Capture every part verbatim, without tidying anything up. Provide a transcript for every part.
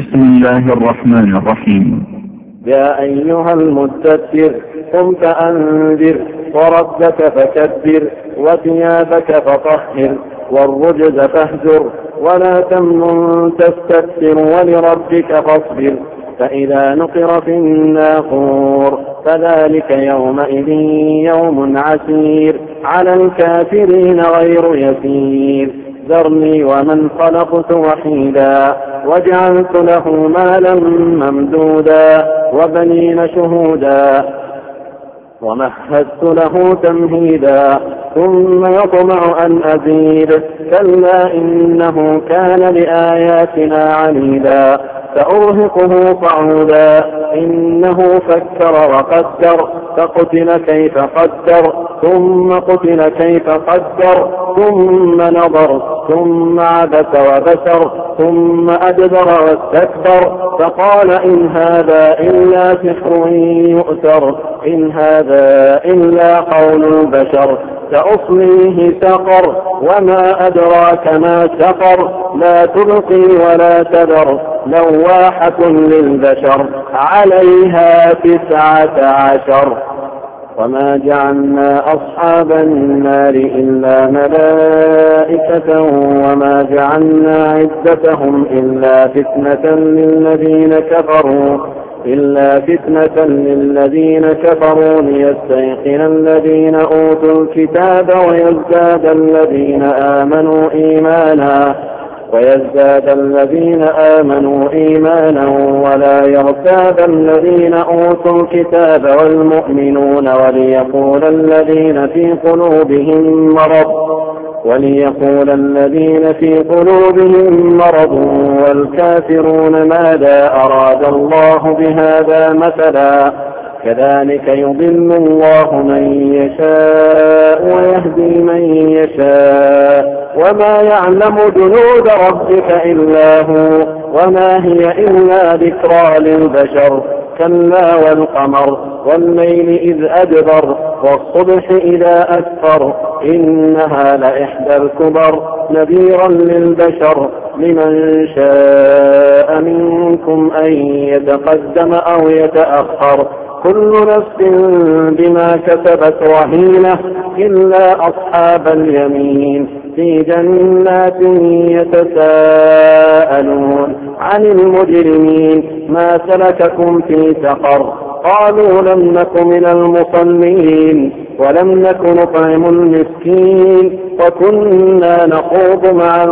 بسم الله الرحمن الرحيم. يا أيها المدثر قم فأنذر وربك فكبر وثيابك فطهر والرجز فاهجر ولا تمنن تستكثر ولربك فاصبر فإذا نقر في الناقور فذلك يومئذ يوم عسير على الكافرين غير يسير ذرني ومن خلقت وحيدا وجعلت له مالا ممدودا وبنين شهودا ومهدت له تمهيدا ثم يطمع أن أزيد كلا إنه كان لآياتنا عنيدا سأرهقه صعودا إنه فكر وقدر فقتل كيف قدر ثم قتل كيف قدر ثم نظر ثم عبس وبسر ثم أدبر واستكبر فقال إن هذا إلا سحر يؤثر إن هذا إلا قول البشر سأصليه سقر وما أدراك ما سقر لا تبقي ولا تذر لواحة للبشر عليها تسعة عشر وما جعلنا أصحاب النار إلا ملائكة وما جعلنا عدتهم إلا فتنة للذين كفروا إلا فتنة للذين كفروا ليستيقن الذين أوتوا الكتاب ويزداد الذين آمنوا إيمانا ويزداد الذين آمنوا إيمانا ولا يرتاب الذين أوتوا الكتاب والمؤمنون وليقول الذين في قلوبهم مرض وليقول الذين في قلوبهم مرض والكافرون ماذا أراد الله بهذا مثلا كذلك يضل الله من يشاء ويهدي من يشاء وما يعلم جنود ربك إلا هو وما هي إلا ذكرى للبشر كلا والقمر والليل إذ أدبر والصبح إذا أسفر إنها لإحدى الكبر نذيرا للبشر لمن شاء منكم أن يتقدم أو يتأخر كل نفس بما كسبت رهينة إلا أصحاب اليمين في جنات يتساءلون عن المجرمين ما سلككم في سقر قالوا لم نك من المصلين ولم نك نطعم المسكين وكنا نخوض مع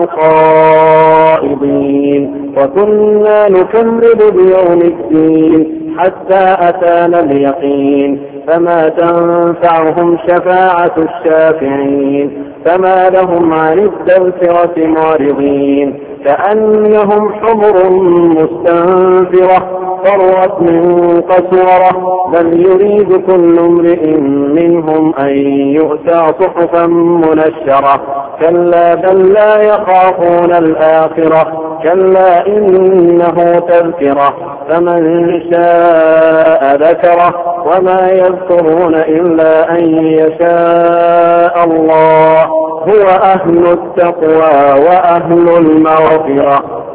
الخائضين وكنا نكذب بيوم الدين حتى أتانا اليقين فما تنفعهم شفاعة الشافعين فما لهم عن التذكرة معرضين كأنهم حمر مستنفرة فرت من قسورة بل يريد كل امرئ منهم أن يؤتى صحفا منشرة كلا بل لا يخافون الآخرة كلا إنه تذكرة فمن شاء ذكره وما يذكرون إلا أن يشاء الله هو أهل التقوى وأهل المغفرة.